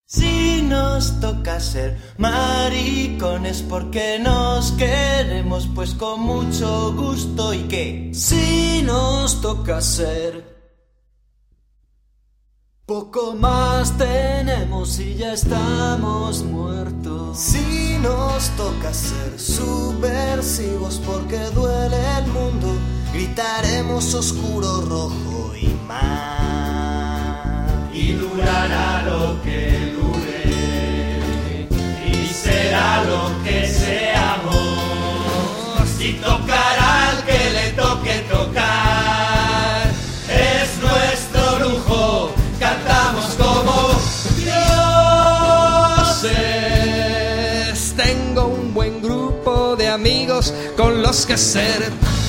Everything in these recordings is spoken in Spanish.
Si nos toca ser maricones porque nos queremos, pues con mucho gusto. ¿Y qué? Si nos toca ser poco más tenemos y ya estamos muertos. Si nos toca ser subversivos porque duele el mundo, gritaremos oscuro, rojo y mal. Y durará lo que dure, y será lo que seamos, y tocará al que le toque tocar. Es nuestro lujo, cantamos como dioses. Tengo un buen grupo de amigos con los que ser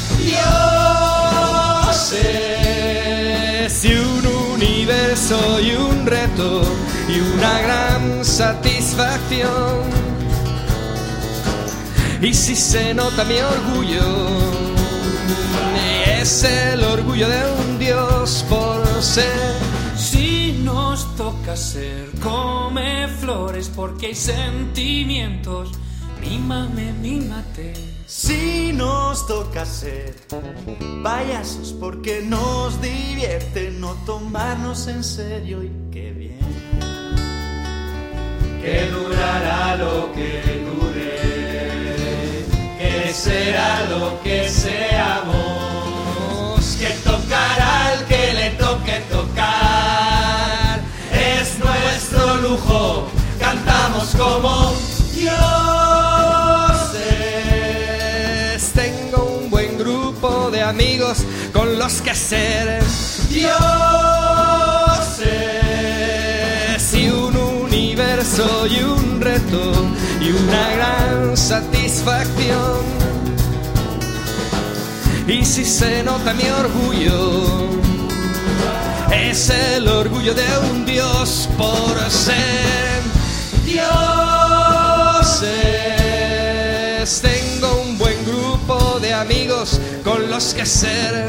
dioses. Y un universo y un reto y una gran satisfacción. Y si se nota mi orgullo, es el orgullo de un dios por ser. Si nos toca ser come flores porque hay sentimientos, mímame, mímate. Si nos toca ser payasos porque nos divierte no tomarnos en serio, y qué bien. Que durará lo que dure, que será lo que seamos, que tocará al que le toque tocar. Es nuestro lujo, cantamos como dioses. Tengo un buen grupo de amigos con los que ser dioses. Y un universo y un reto y una gran satisfacción. Y si se nota mi orgullo, es el orgullo de un dios por ser dioses. Tengo un buen grupo de amigos con los que ser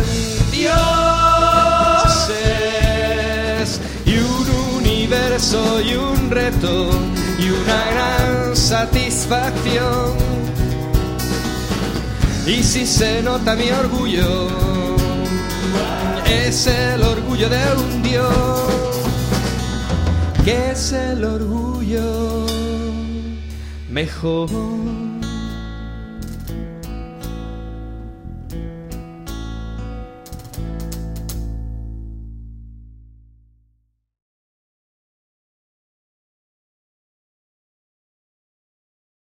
dioses. Y un universo y un reto y una gran satisfacción. Y si se nota mi orgullo, es el orgullo de un dios, que es el orgullo mejor.